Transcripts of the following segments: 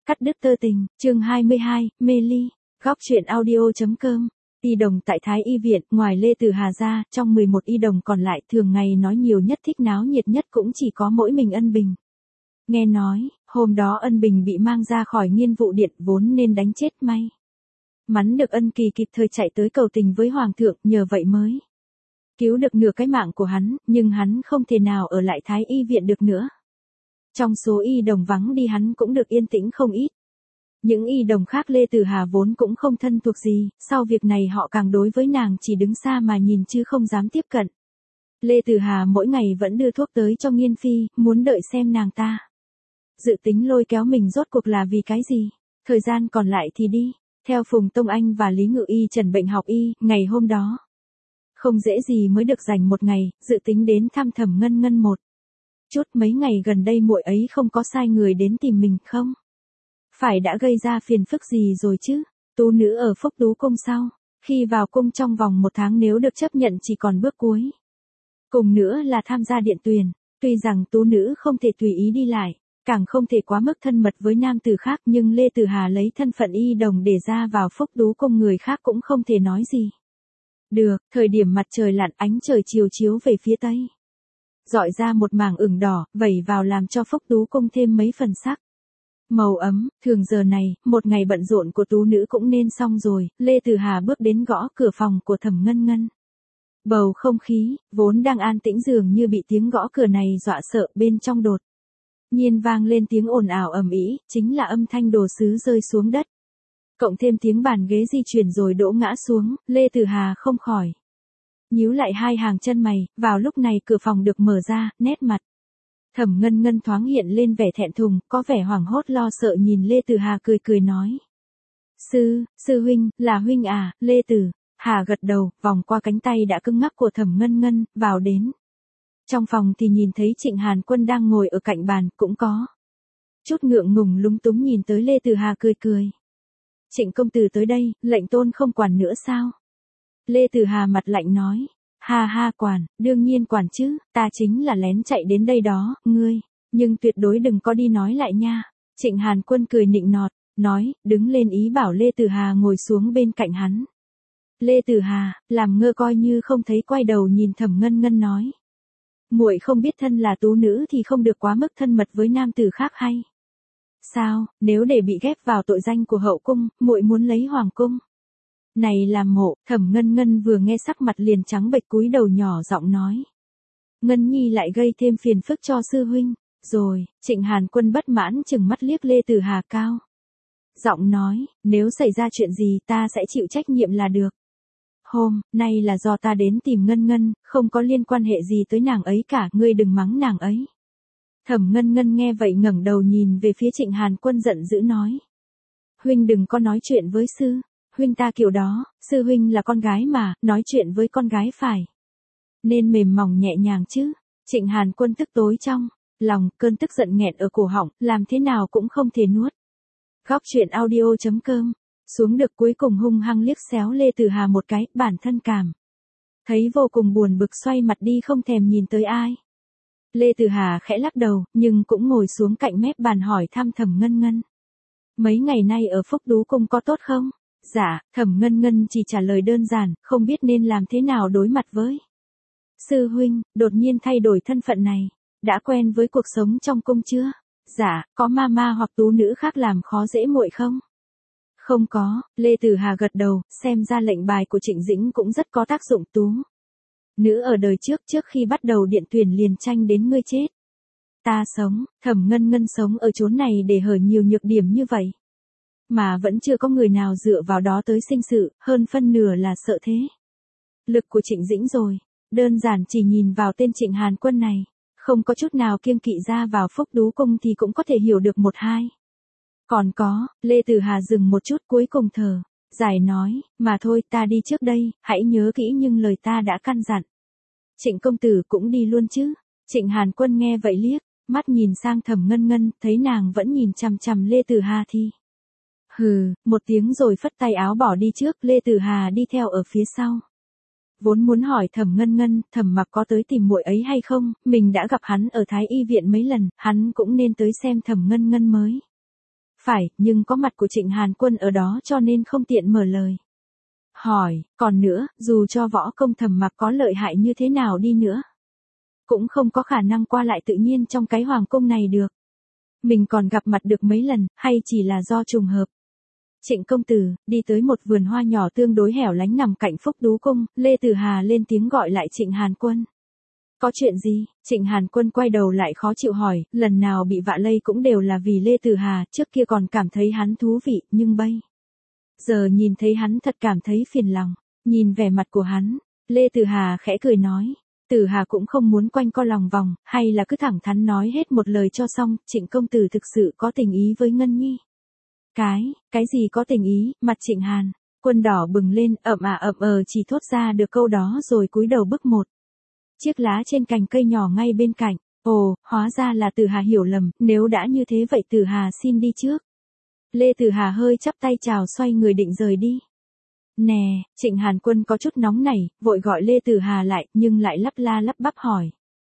Cắt đứt tơ tình, chương 22, mê ly, góc truyện audio.com. Y đồng tại Thái Y viện, ngoài Lê Tử Hà ra, trong 11 y đồng còn lại thường ngày nói nhiều nhất thích náo nhiệt nhất cũng chỉ có mỗi mình Ân Bình. Nghe nói, hôm đó Ân Bình bị mang ra khỏi Nghiên vụ điện vốn nên đánh chết may. Mắn được Ân Kỳ kịp thời chạy tới cầu tình với Hoàng thượng, nhờ vậy mới cứu được nửa cái mạng của hắn, nhưng hắn không thể nào ở lại Thái Y viện được nữa. Trong số y đồng vắng đi hắn cũng được yên tĩnh không ít. Những y đồng khác Lê Tử Hà vốn cũng không thân thuộc gì, sau việc này họ càng đối với nàng chỉ đứng xa mà nhìn chứ không dám tiếp cận. Lê Tử Hà mỗi ngày vẫn đưa thuốc tới cho Nghiên phi, muốn đợi xem nàng ta dự tính lôi kéo mình rốt cuộc là vì cái gì. Thời gian còn lại thì đi, theo Phùng Tông Anh và Lý Ngự Y trần bệnh học y, ngày hôm đó không dễ gì mới được dành một ngày, dự tính đến thăm Thẩm Ngân Ngân một chút. Mấy ngày gần đây muội ấy không có sai người đến tìm mình không? Phải đã gây ra phiền phức gì rồi chứ? Tú nữ ở Phúc Tú cung sau, khi vào cung trong vòng 1 tháng nếu được chấp nhận chỉ còn bước cuối. Cùng nữa là tham gia điện tuyển, tuy rằng tú nữ không thể tùy ý đi lại, càng không thể quá mức thân mật với nam tử khác, nhưng Lê Tử Hà lấy thân phận y đồng để ra vào Phúc Tú cung người khác cũng không thể nói gì. Được, thời điểm mặt trời lặn ánh trời chiều chiếu về phía tây, rọi ra một mảng ửng đỏ, vẩy vào làm cho Phúc Tú cung thêm mấy phần sắc màu ấm. Thường giờ này, một ngày bận rộn của tú nữ cũng nên xong rồi. Lê Tử Hà bước đến gõ cửa phòng của Thẩm Ngân Ngân. Bầu không khí vốn đang an tĩnh dường như bị tiếng gõ cửa này dọa sợ, bên trong đột nhiên vang lên tiếng ồn ào ầm ĩ, chính là âm thanh đồ sứ rơi xuống đất. Cộng thêm tiếng bàn ghế di chuyển rồi đổ ngã xuống, Lê Tử Hà không khỏi nhíu lại hai hàng chân mày. Vào lúc này cửa phòng được mở ra, nét mặt Thẩm Ngân Ngân thoáng hiện lên vẻ thẹn thùng, có vẻ hoảng hốt lo sợ nhìn Lê Tử Hà cười cười nói. Sư huynh, là huynh à? Lê Tử Hà gật đầu, vòng qua cánh tay đã cứng ngắc của Thẩm Ngân Ngân, vào đến trong phòng thì nhìn thấy Trịnh Hàn Quân đang ngồi ở cạnh bàn, cũng có chút ngượng ngùng lúng túng nhìn tới Lê Tử Hà cười cười. Trịnh công tử tới đây, lệnh tôn không quản nữa sao? Lê Tử Hà mặt lạnh nói. Ha ha, quản, đương nhiên quản chứ, ta chính là lén chạy đến đây đó, ngươi, nhưng tuyệt đối đừng có đi nói lại nha. Trịnh Hàn Quân cười nịnh nọt, nói, đứng lên ý bảo Lê Tử Hà ngồi xuống bên cạnh hắn. Lê Tử Hà, làm ngơ coi như không thấy, quay đầu nhìn Thẩm Ngân Ngân nói. Muội không biết thân là tú nữ thì không được quá mức thân mật với nam tử khác hay sao? Nếu để bị ghép vào tội danh của hậu cung, muội muốn lấy hoàng cung này làm mộ. Thẩm Ngân Ngân vừa nghe sắc mặt liền trắng bệch, cúi đầu nhỏ giọng nói. Ngân nhi lại gây thêm phiền phức cho sư huynh rồi. Trịnh Hàn Quân bất mãn chừng mắt liếc Lê Tử Hà cao giọng nói, nếu xảy ra chuyện gì ta sẽ chịu trách nhiệm là được. Hôm nay là do ta đến tìm Ngân Ngân, không có liên quan hệ gì tới nàng ấy cả, ngươi đừng mắng nàng ấy. Thẩm Ngân Ngân nghe vậy ngẩng đầu nhìn về phía Trịnh Hàn Quân giận dữ nói. Huynh đừng có nói chuyện với sư huynh ta kiểu đó, sư huynh là con gái mà, nói chuyện với con gái phải nên mềm mỏng nhẹ nhàng chứ. Trịnh Hàn Quân tức tối trong lòng, cơn tức giận nghẹn ở cổ họng, làm thế nào cũng không thể nuốt. Góc truyện audio.com. Xuống được cuối cùng hung hăng liếc xéo Lê Tử Hà một cái, bản thân cảm thấy vô cùng buồn bực, xoay mặt đi không thèm nhìn tới ai. Lê Tử Hà khẽ lắc đầu, nhưng cũng ngồi xuống cạnh mép bàn hỏi thăm Thẩm Ngân Ngân. Mấy ngày nay ở Phúc Tú cung có tốt không? Dạ, Thẩm Ngân Ngân chỉ trả lời đơn giản, không biết nên làm thế nào đối mặt với sư huynh, đột nhiên thay đổi thân phận này. Đã quen với cuộc sống trong cung chưa? Dạ, có mama hoặc tú nữ khác làm khó dễ muội không? Không có. Lê Tử Hà gật đầu, xem ra lệnh bài của Trịnh Dĩnh cũng rất có tác dụng. Tú nữ ở đời trước khi bắt đầu điện tuyển liền tranh đến ngươi chết ta sống. Thẩm Ngân Ngân sống ở chốn này để hở nhiều nhược điểm như vậy, mà vẫn chưa có người nào dựa vào đó tới sinh sự, hơn phân nửa là sợ thế lực của Trịnh Dĩnh rồi. Đơn giản chỉ nhìn vào tên Trịnh Hàn Quân này, không có chút nào kiêng kỵ ra vào Phúc Tú cung thì cũng có thể hiểu được một hai. Còn có, Lê Tử Hà dừng một chút cuối cùng thở dài nói, mà thôi ta đi trước đây, hãy nhớ kỹ nhưng lời ta đã căn dặn. Trịnh công tử cũng đi luôn chứ? Trịnh Hàn Quân nghe vậy liếc mắt nhìn sang Thẩm Ngân Ngân, thấy nàng vẫn nhìn chằm chằm Lê Tử Hà thì hừ một tiếng rồi phất tay áo bỏ đi trước. Lê Tử Hà đi theo ở phía sau. Vốn muốn hỏi Thẩm Ngân Ngân, Thẩm Mặc có tới tìm muội ấy hay không, mình đã gặp hắn ở Thái Y viện mấy lần, hắn cũng nên tới xem Thẩm Ngân Ngân mới Phải, nhưng có mặt của Trịnh Hàn Quân ở đó cho nên không tiện mở lời. Hỏi, còn nữa, dù cho võ công Thẩm Mặc có lợi hại như thế nào đi nữa, cũng không có khả năng qua lại tự nhiên trong cái hoàng cung này được. Mình còn gặp mặt được mấy lần, hay chỉ là do trùng hợp. Trịnh công tử, đi tới một vườn hoa nhỏ tương đối hẻo lánh nằm cạnh Phúc Tú Cung, Lê Tử Hà lên tiếng gọi lại Trịnh Hàn Quân. Có chuyện gì? Trịnh Hàn Quân quay đầu lại khó chịu hỏi, lần nào bị vạ lây cũng đều là vì Lê Tử Hà, trước kia còn cảm thấy hắn thú vị, nhưng bây giờ nhìn thấy hắn thật cảm thấy phiền lòng. Nhìn vẻ mặt của hắn, Lê Tử Hà khẽ cười nói. Tử Hà cũng không muốn quanh co lòng vòng, hay là cứ thẳng thắn nói hết một lời cho xong, Trịnh công tử thực sự có tình ý với Ngân Nhi. Cái gì có tình ý, mặt Trịnh Hàn Quân đỏ bừng lên, chỉ thốt ra được câu đó rồi cúi đầu bức một chiếc lá trên cành cây nhỏ ngay bên cạnh. Ồ, hóa ra là Tử Hà hiểu lầm, nếu đã như thế vậy Tử Hà xin đi trước. Lê Tử Hà hơi chắp tay chào xoay người định rời đi. Nè, Trịnh Hàn Quân có chút nóng nảy, vội gọi Lê Tử Hà lại, nhưng lại lắp la lắp bắp hỏi.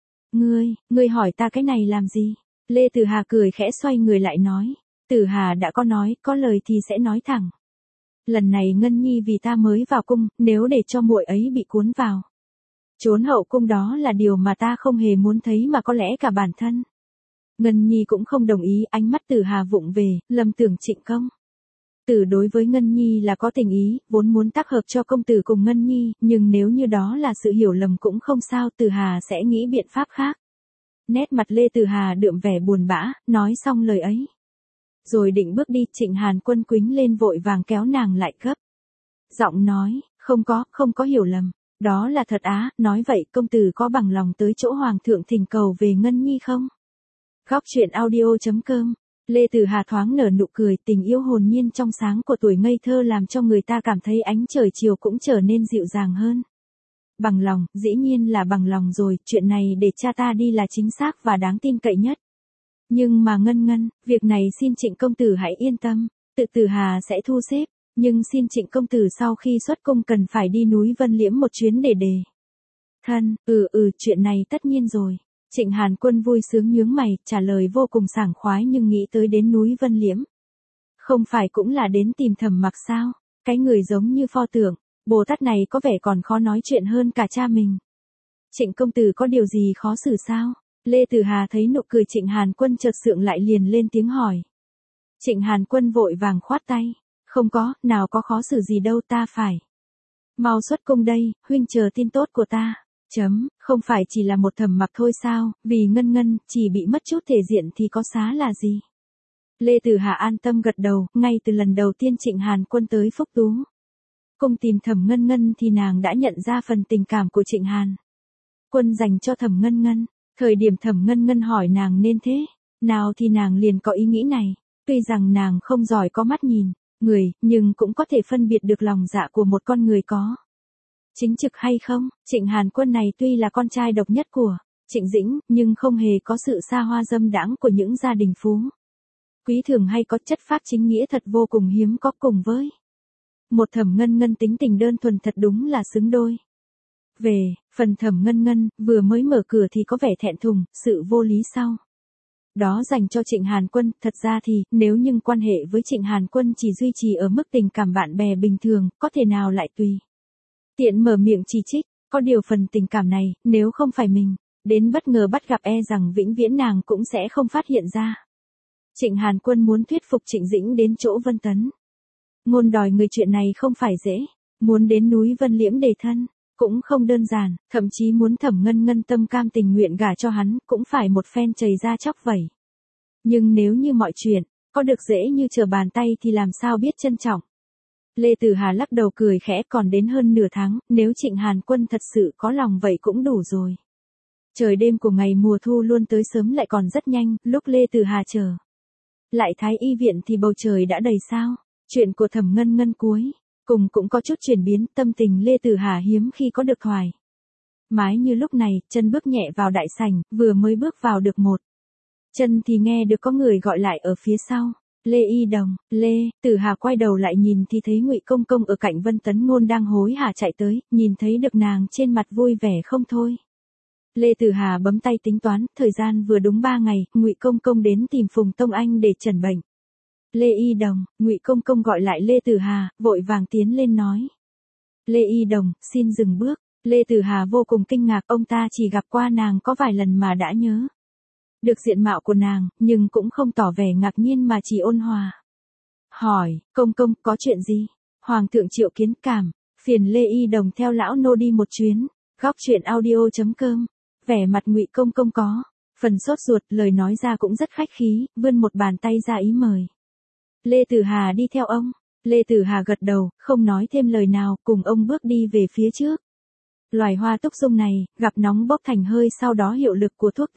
Ngươi hỏi ta cái này làm gì? Lê Tử Hà cười khẽ xoay người lại nói. Tử Hà đã có nói, có lời thì sẽ nói thẳng. Lần này Ngân Nhi vì ta mới vào cung, nếu để cho muội ấy bị cuốn vào trốn hậu cung đó là điều mà ta không hề muốn thấy mà có lẽ cả bản thân Ngân Nhi cũng không đồng ý. Ánh mắt Tử Hà vụng về, lầm tưởng Trịnh công tử đối với Ngân Nhi là có tình ý, vốn muốn tác hợp cho công tử cùng Ngân Nhi, nhưng nếu như đó là sự hiểu lầm cũng không sao, Tử Hà sẽ nghĩ biện pháp khác. Nét mặt Lê Tử Hà đượm vẻ buồn bã, nói xong lời ấy rồi định bước đi, Trịnh Hàn Quân quýnh lên vội vàng kéo nàng lại gấp giọng nói, không có hiểu lầm, đó là thật á. Nói vậy công tử có bằng lòng tới chỗ hoàng thượng thỉnh cầu về Ngân Nhi không? Góc truyện audio.com. Lê Tử Hà thoáng nở nụ cười, tình yêu hồn nhiên trong sáng của tuổi ngây thơ làm cho người ta cảm thấy ánh trời chiều cũng trở nên dịu dàng hơn. Bằng lòng, dĩ nhiên là bằng lòng rồi, chuyện này để cha ta đi là chính xác và đáng tin cậy nhất. Nhưng mà Ngân, việc này xin Trịnh công tử hãy yên tâm, tự Tử Hà sẽ thu xếp, nhưng xin Trịnh công tử sau khi xuất cung cần phải đi núi Vân Liễm một chuyến để đề thân. Chuyện này tất nhiên rồi. Trịnh Hàn Quân vui sướng nhướng mày, trả lời vô cùng sảng khoái, nhưng nghĩ tới đến núi Vân Liễm, không phải cũng là đến tìm Thẩm Mặc sao? Cái người giống như pho tượng, Bồ Tát này có vẻ còn khó nói chuyện hơn cả cha mình. Trịnh công tử có điều gì khó xử sao? Lê Tử Hà thấy nụ cười Trịnh Hàn Quân chợt sượng lại liền lên tiếng hỏi. Trịnh Hàn Quân vội vàng khoát tay. Không có, nào có khó xử gì đâu, ta phải mau xuất cung đây, huynh chờ tin tốt của ta. Không phải chỉ là một Thẩm Mặc thôi sao, vì Ngân chỉ bị mất chút thể diện thì có xá là gì? Lê Tử Hà an tâm gật đầu, ngay từ lần đầu tiên Trịnh Hàn Quân tới Phúc Tú cung tìm Thẩm Ngân thì nàng đã nhận ra phần tình cảm của Trịnh Hàn Quân dành cho Thẩm Ngân. Thời điểm Thẩm Ngân hỏi nàng nên thế nào thì nàng liền có ý nghĩ này. Tuy rằng nàng không giỏi có mắt nhìn người, nhưng cũng có thể phân biệt được lòng dạ của một con người có chính trực hay không. Trịnh Hàn Quân này tuy là con trai độc nhất của Trịnh Dĩnh, nhưng không hề có sự xa hoa dâm đãng của những gia đình phú quý thường hay có chất phác chính nghĩa thật vô cùng hiếm có, cùng với một Thẩm Ngân tính tình đơn thuần thật đúng là xứng đôi. Về phần Thẩm Ngân, vừa mới mở cửa thì có vẻ thẹn thùng, sự vô lý sau đó dành cho Trịnh Hàn Quân, thật ra thì, nếu nhưng quan hệ với Trịnh Hàn Quân chỉ duy trì ở mức tình cảm bạn bè bình thường, có thể nào lại tùy tiện mở miệng chỉ trích, có điều phần tình cảm này, nếu không phải mình đến bất ngờ bắt gặp e rằng vĩnh viễn nàng cũng sẽ không phát hiện ra. Trịnh Hàn Quân muốn thuyết phục Trịnh Dĩnh đến chỗ Vân Tấn ngôn đòi người, chuyện này không phải dễ, muốn đến núi Vân Liễm đề thân cũng không đơn giản, thậm chí muốn Thẩm Ngân tâm cam tình nguyện gả cho hắn, cũng phải một phen chầy ra chóc vẩy. Nhưng nếu như mọi chuyện có được dễ như trở bàn tay thì làm sao biết trân trọng. Lê Tử Hà lắc đầu cười khẽ, còn đến hơn nửa tháng, nếu Trịnh Hàn Quân thật sự có lòng vậy cũng đủ rồi. Trời đêm của ngày mùa thu luôn tới sớm lại còn rất nhanh, lúc Lê Tử Hà trở lại Thái Y viện thì bầu trời đã đầy sao. Chuyện của Thẩm Ngân cuối cùng cũng có chút chuyển biến, tâm tình Lê Tử Hà hiếm khi có được thoải mái như lúc này, chân bước nhẹ vào đại sảnh, vừa mới bước vào được một chân thì nghe được có người gọi lại ở phía sau. Lê Y Đồng. Lê Tử Hà quay đầu lại nhìn thì thấy Ngụy Công Công ở cạnh Vân Tấn Ngôn đang hối hả chạy tới, nhìn thấy được nàng trên mặt vui vẻ không thôi. Lê Tử Hà bấm tay tính toán, thời gian vừa đúng 3 ngày, Ngụy Công Công đến tìm Phùng Tông Anh để chẩn bệnh. Lê Y Đồng, Ngụy Công Công gọi lại Lê Tử Hà, vội vàng tiến lên nói. Lê Y Đồng, xin dừng bước. Lê Tử Hà vô cùng kinh ngạc, ông ta chỉ gặp qua nàng có vài lần mà đã nhớ được diện mạo của nàng, nhưng cũng không tỏ vẻ ngạc nhiên mà chỉ ôn hòa. Hỏi, Công Công, có chuyện gì? Hoàng thượng triệu kiến, cảm phiền Lê Y Đồng theo lão nô đi một chuyến. Góc truyện audio.com. Vẻ mặt Ngụy Công Công có phần sốt ruột, lời nói ra cũng rất khách khí, vươn một bàn tay ra ý mời Lê Tử Hà đi theo ông. Lê Tử Hà gật đầu, không nói thêm lời nào, cùng ông bước đi về phía trước. Loài hoa túc dung này, gặp nóng bốc thành hơi, sau đó hiệu lực của thuốc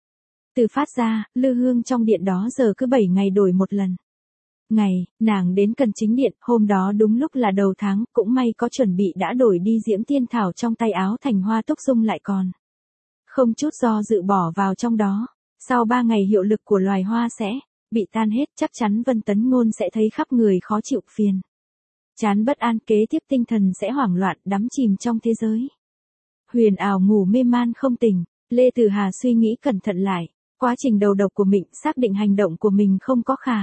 từ phát ra, lư hương trong điện đó giờ cứ 7 ngày đổi một lần. Ngày, nàng đến Cần Chính Điện, hôm đó đúng lúc là đầu tháng, cũng may có chuẩn bị đã đổi đi diễm tiên thảo trong tay áo thành hoa túc dung lại còn không chút do dự bỏ vào trong đó. Sau 3 ngày hiệu lực của loài hoa sẽ bị tan hết, chắc chắn Vân Tấn Ngôn sẽ thấy khắp người khó chịu, phiền chán bất an, kế tiếp tinh thần sẽ hoảng loạn, đắm chìm trong thế giới huyền ảo, ngủ mê man không tỉnh. Lê Tử Hà suy nghĩ cẩn thận lại quá trình đầu độc của mình, xác định hành động của mình không có khả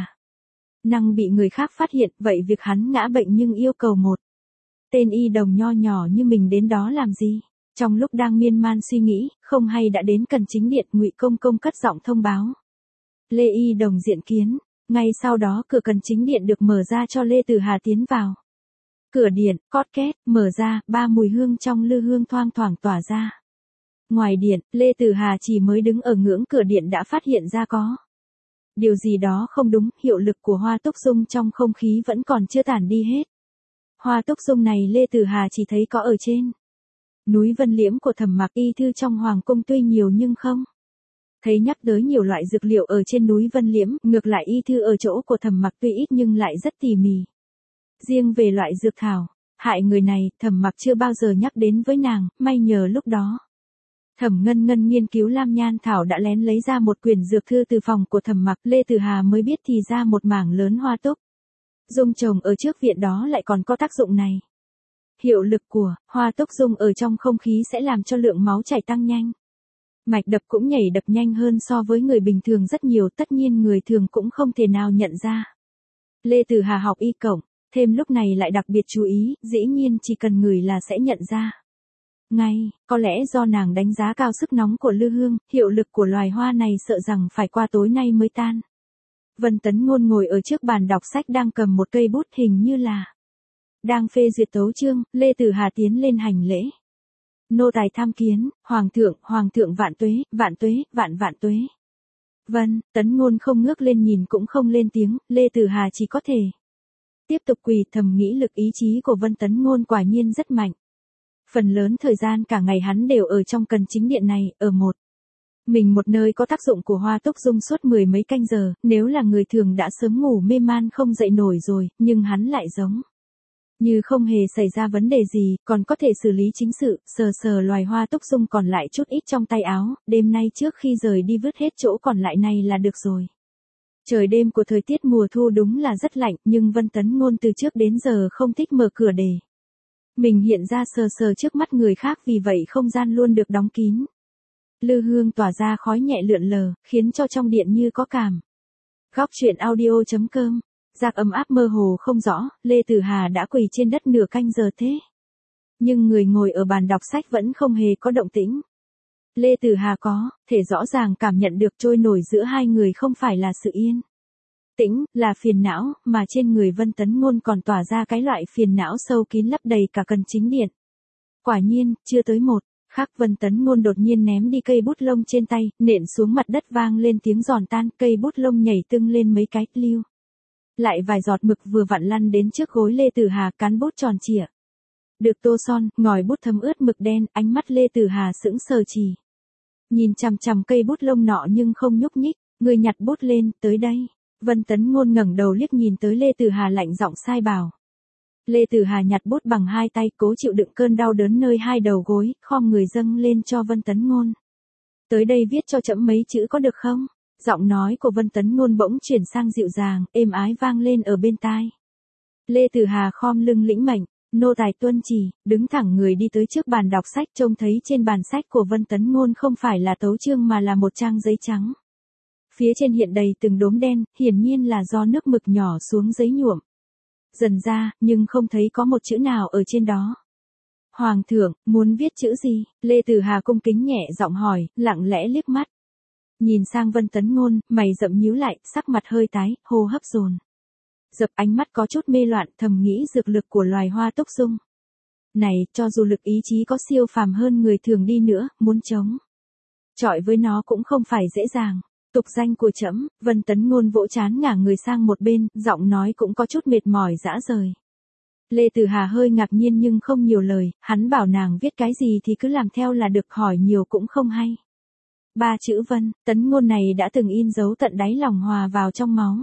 năng bị người khác phát hiện, vậy việc hắn ngã bệnh nhưng yêu cầu một tên y đồng nho nhỏ như mình đến đó làm gì? Trong lúc đang miên man suy nghĩ, không hay đã đến Cần Chính Điện, Ngụy Công Công cất giọng thông báo. Lê Y Đồng diện kiến. Ngay sau đó cửa Cần Chính Điện được mở ra cho Lê Tử Hà tiến vào. Cửa điện, cót két, mở ra, 3 mùi hương trong lư hương thoang thoảng tỏa ra. Ngoài điện, Lê Tử Hà chỉ mới đứng ở ngưỡng cửa điện đã phát hiện ra có điều gì đó không đúng, hiệu lực của hoa túc dung trong không khí vẫn còn chưa tản đi hết. Hoa túc dung này Lê Tử Hà chỉ thấy có ở trên núi Vân Liễm của Thẩm Mặc y thư trong hoàng cung, tuy nhiều nhưng không thấy nhắc tới nhiều loại dược liệu ở trên núi Vân Liễm, ngược lại y thư ở chỗ của Thẩm Mặc tuy ít nhưng lại rất tỉ mỉ. Riêng về loại dược thảo hại người này, Thẩm Mặc chưa bao giờ nhắc đến với nàng, may nhờ lúc đó Thẩm Ngân Ngân nghiên cứu Lam Nhan thảo đã lén lấy ra một quyển dược thư từ phòng của Thẩm Mặc, Lê Tử Hà mới biết thì ra một mảng lớn hoa túc dung trồng ở trước viện đó lại còn có tác dụng này. Hiệu lực của hoa túc dung ở trong không khí sẽ làm cho lượng máu chảy tăng nhanh. Mạch đập cũng nhảy đập nhanh hơn so với người bình thường rất nhiều, tất nhiên người thường cũng không thể nào nhận ra. Lê Tử Hà học y cổng, thêm lúc này lại đặc biệt chú ý, dĩ nhiên chỉ cần ngửi là sẽ nhận ra ngay, có lẽ do nàng đánh giá cao sức nóng của lư hương, hiệu lực của loài hoa này sợ rằng phải qua tối nay mới tan. Vân Tấn Ngôn ngồi ở trước bàn đọc sách đang cầm một cây bút, hình như là đang phê duyệt tấu chương. Lê Tử Hà tiến lên hành lễ. Nô tài tham kiến, hoàng thượng vạn tuế, vạn tuế. Vân Tấn Ngôn không ngước lên nhìn cũng không lên tiếng, Lê Tử Hà chỉ có thể tiếp tục quỳ, thầm nghĩ lực ý chí của Vân Tấn Ngôn quả nhiên rất mạnh. Phần lớn thời gian cả ngày hắn đều ở trong Cần Chính Điện này, ở một nơi có tác dụng của hoa túc dung suốt 10 mấy canh giờ, nếu là người thường đã sớm ngủ mê man không dậy nổi rồi, nhưng hắn lại giống như không hề xảy ra vấn đề gì, còn có thể xử lý chính sự, sờ loài hoa túc dung còn lại chút ít trong tay áo, đêm nay trước khi rời đi vứt hết chỗ còn lại này là được rồi. Trời đêm của thời tiết mùa thu đúng là rất lạnh, nhưng Vân Tấn Ngôn từ trước đến giờ không thích mở cửa để mình hiện ra sờ trước mắt người khác, vì vậy không gian luôn được đóng kín. Lư hương tỏa ra khói nhẹ lượn lờ, khiến cho trong điện như có cảm. Góc truyện audio.com. Giặc ấm áp mơ hồ không rõ, Lê Tử Hà đã quỳ trên đất nửa canh giờ thế. Nhưng người ngồi ở bàn đọc sách vẫn không hề có động tĩnh. Lê Tử Hà có thể rõ ràng cảm nhận được trôi nổi giữa hai người không phải là sự yên tĩnh, là phiền não, mà trên người Vân Tấn Ngôn còn tỏa ra cái loại phiền não sâu kín lấp đầy cả Cần Chính Điện. Quả nhiên, chưa tới một khắc Vân Tấn Ngôn đột nhiên ném đi cây bút lông trên tay, nện xuống mặt đất vang lên tiếng giòn tan, cây bút lông nhảy tưng lên mấy cái, lưu lại vài giọt mực vừa vặn lăn đến trước gối Lê Tử Hà, cán bút tròn trịa được tô son, ngòi bút thấm ướt mực đen, ánh mắt Lê Tử Hà sững sờ chỉ nhìn chằm chằm cây bút lông nọ nhưng không nhúc nhích. Người nhặt bút lên, tới đây. Vân Tấn Ngôn ngẩng đầu liếc nhìn tới Lê Tử Hà, lạnh giọng sai bảo. Lê Tử Hà nhặt bút bằng hai tay, cố chịu đựng cơn đau đớn nơi hai đầu gối, khom người dâng lên cho Vân Tấn Ngôn. Tới đây viết cho trẫm mấy chữ có được không? Giọng nói của Vân Tấn Ngôn bỗng chuyển sang dịu dàng, êm ái vang lên ở bên tai. Lê Tử Hà khom lưng lĩnh mệnh, nô tài tuân chỉ, đứng thẳng người đi tới trước bàn đọc sách, trông thấy trên bàn sách của Vân Tấn Ngôn không phải là tấu chương mà là một trang giấy trắng. Phía trên hiện đầy từng đốm đen, hiển nhiên là do nước mực nhỏ xuống giấy nhuộm. Dần ra, nhưng không thấy có một chữ nào ở trên đó. Hoàng thượng, muốn viết chữ gì? Lê Tử Hà cung kính nhẹ giọng hỏi, lặng lẽ liếc mắt. Nhìn sang Vân Tấn Ngôn, mày rậm nhíu lại, sắc mặt hơi tái, hô hấp dồn dập, ánh mắt có chút mê loạn, thầm nghĩ dược lực của loài hoa túc dung này, cho dù lực ý chí có siêu phàm hơn người thường đi nữa, muốn chống chọi với nó cũng không phải dễ dàng. Tục danh của trẫm. Vân Tấn Ngôn vỗ trán ngả người sang một bên, giọng nói cũng có chút mệt mỏi rã rời. Lê Tử Hà hơi ngạc nhiên nhưng không nhiều lời, hắn bảo nàng viết cái gì thì cứ làm theo là được, hỏi nhiều cũng không hay. 3 chữ Vân Tấn Ngôn này đã từng in dấu tận đáy lòng, hòa vào trong máu.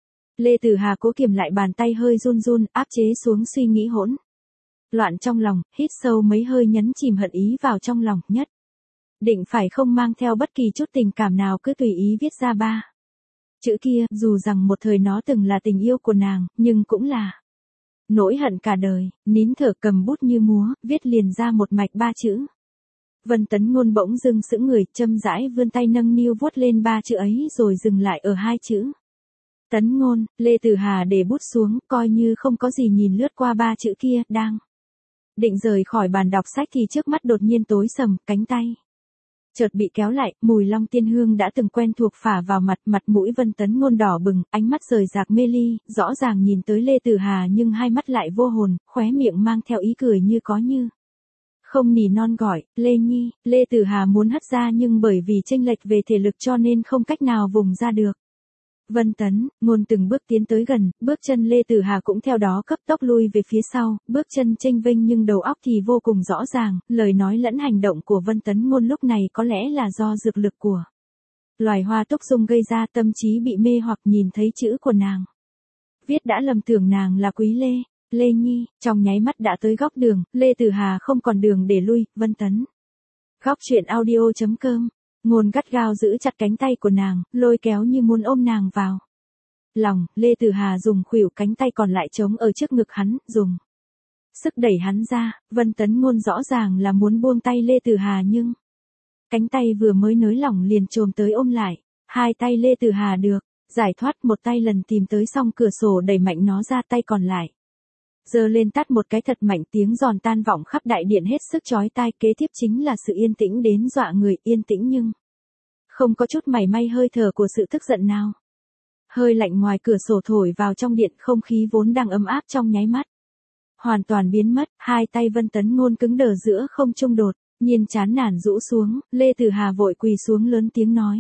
Lê Tử Hà cố kiềm lại bàn tay hơi run run, áp chế xuống suy nghĩ hỗn loạn trong lòng, hít sâu mấy hơi, nhấn chìm hận ý vào trong lòng, nhất định phải không mang theo bất kỳ chút tình cảm nào, cứ tùy ý viết ra 3 chữ kia, dù rằng một thời nó từng là tình yêu của nàng, nhưng cũng là nỗi hận cả đời. Nín thở cầm bút như múa, viết liền ra một mạch 3 chữ. Vân Tấn Ngôn bỗng dưng sững người, châm rãi vươn tay nâng niu vuốt lên 3 chữ ấy rồi dừng lại ở 2 chữ. Tấn Ngôn. Lê Tử Hà để bút xuống, coi như không có gì, nhìn lướt qua 3 chữ kia, đang định rời khỏi bàn đọc sách thì trước mắt đột nhiên tối sầm, cánh tay chợt bị kéo lại, mùi long tiên hương đã từng quen thuộc phả vào mặt, mặt mũi Vân Tấn Ngôn đỏ bừng, ánh mắt rời rạc mê ly, rõ ràng nhìn tới Lê Tử Hà nhưng hai mắt lại vô hồn, khóe miệng mang theo ý cười như có như không, nỉ non gọi, Lê Nhi. Lê Tử Hà muốn hất ra nhưng bởi vì chênh lệch về thể lực cho nên không cách nào vùng ra được. Vân Tấn Ngôn từng bước tiến tới gần, bước chân Lê Tử Hà cũng theo đó cấp tốc lui về phía sau, bước chân chênh vênh nhưng đầu óc thì vô cùng rõ ràng, lời nói lẫn hành động của Vân Tấn Ngôn lúc này có lẽ là do dược lực của loài hoa túc dung gây ra, tâm trí bị mê hoặc, nhìn thấy chữ của nàng viết đã lầm tưởng nàng là Quý Lê. Lê Nhi, trong nháy mắt đã tới góc đường, Lê Tử Hà không còn đường để lui. Vân Tấn Góc truyện audio.com. Ngôn gắt gao giữ chặt cánh tay của nàng, lôi kéo như muốn ôm nàng vào lòng. Lê Tử Hà dùng khuỷu cánh tay còn lại chống ở trước ngực hắn, dùng sức đẩy hắn ra. Vân Tấn Ngôn rõ ràng là muốn buông tay Lê Tử Hà nhưng cánh tay vừa mới nới lỏng liền chồm tới ôm lại. Hai tay Lê Tử Hà được giải thoát, một tay lần tìm tới song cửa sổ đẩy mạnh nó ra, tay còn lại giơ lên tát một cái thật mạnh, tiếng giòn tan vọng khắp đại điện hết sức chói tai. Kế tiếp chính là sự yên tĩnh đến dọa người, yên tĩnh nhưng không có chút mảy may hơi thở của sự tức giận nào. Hơi lạnh ngoài cửa sổ thổi vào trong điện, không khí vốn đang ấm áp trong nháy mắt hoàn toàn biến mất. Hai tay Vân Tấn Ngôn cứng đờ giữa không trung, đột nhiên chán nản rũ xuống. Lê Tử Hà vội quỳ xuống lớn tiếng nói: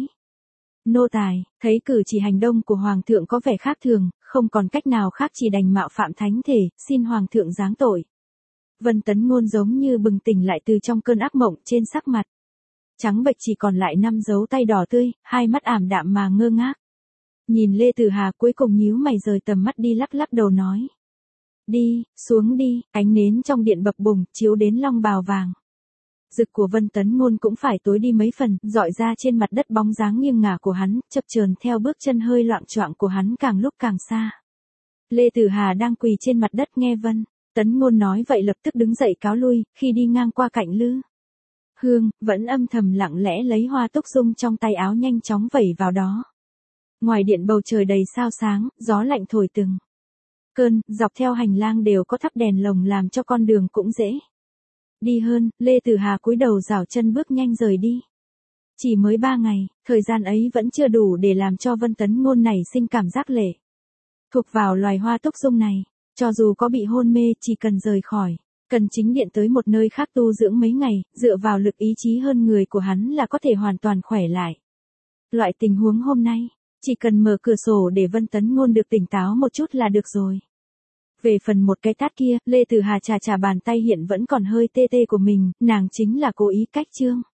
Nô tài. Thấy cử chỉ hành động của hoàng thượng có vẻ khác thường, không còn cách nào khác chỉ đành mạo phạm thánh thể, xin hoàng thượng giáng tội. Vân Tấn Ngôn giống như bừng tỉnh lại từ trong cơn ác mộng, trên sắc mặt trắng bệch chỉ còn lại 5 dấu tay đỏ tươi, hai mắt ảm đạm mà ngơ ngác. Nhìn Lê Tử Hà, cuối cùng nhíu mày rời tầm mắt đi, lắc lắc đầu nói: Đi, xuống đi. Ánh nến trong điện bập bùng, chiếu đến long bào vàng rực của Vân Tấn Ngôn cũng phải tối đi mấy phần, dọi ra trên mặt đất bóng dáng nghiêng ngả của hắn, chập chờn theo bước chân hơi loạng choạng của hắn càng lúc càng xa. Lê Tử Hà đang quỳ trên mặt đất nghe Vân Tấn Ngôn nói vậy lập tức đứng dậy cáo lui, khi đi ngang qua cạnh Lư Hương, vẫn âm thầm lặng lẽ lấy hoa túc dung trong tay áo nhanh chóng vẩy vào đó. Ngoài điện bầu trời đầy sao sáng, gió lạnh thổi từng cơn, dọc theo hành lang đều có thắp đèn lồng làm cho con đường cũng dễ đi hơn. Lê Tử Hà cúi đầu rảo chân bước nhanh rời đi. Chỉ mới 3 ngày, thời gian ấy vẫn chưa đủ để làm cho Vân Tấn Ngôn này sinh cảm giác lệ thuộc vào loài hoa túc dung này. Cho dù có bị hôn mê, chỉ cần rời khỏi cần chính điện tới một nơi khác tu dưỡng mấy ngày, dựa vào lực ý chí hơn người của hắn là có thể hoàn toàn khỏe lại. Loại tình huống hôm nay, chỉ cần mở cửa sổ để Vân Tấn Ngôn được tỉnh táo một chút là được rồi. Về phần một cái tát kia, Lê Tử Hà chà chà bàn tay hiện vẫn còn hơi tê tê của mình, nàng chính là cố ý cách trương